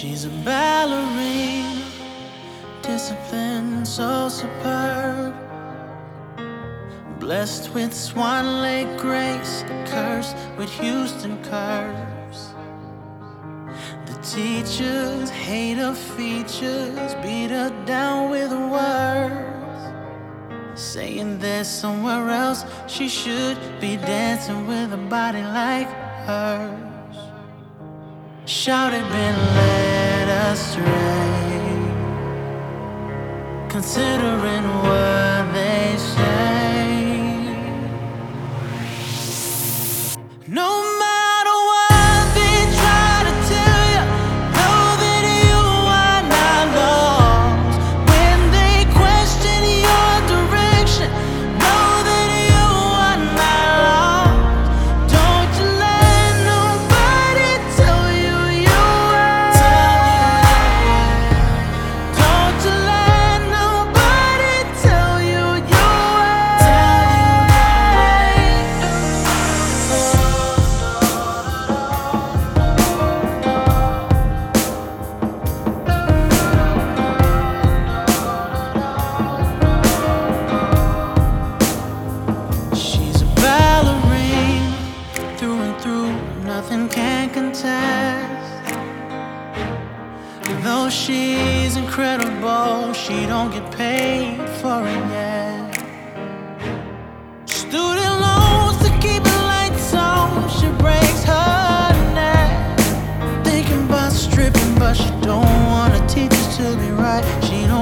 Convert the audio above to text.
She's a ballerina, discipline so superb, blessed with Swan Lake grace, cursed with Houston curves. The teachers hate her features, beat her down with words, saying there's somewhere else she should be dancing with a body like hers. Shouted, been led astray, considering what they say. No matter what they try to tell you, know that you are not lost. When they question your direction, know that you are not lost. Don't you let nobody tell you you are. Don't you let nobody tell you you are. She's a ballerina, through and through, nothing can contest. Though she's incredible, she don't get paid for it yet. Student loans to keep the lights on, she breaks her neck. Thinking about stripping, but she don't want her teachers to be right. She don't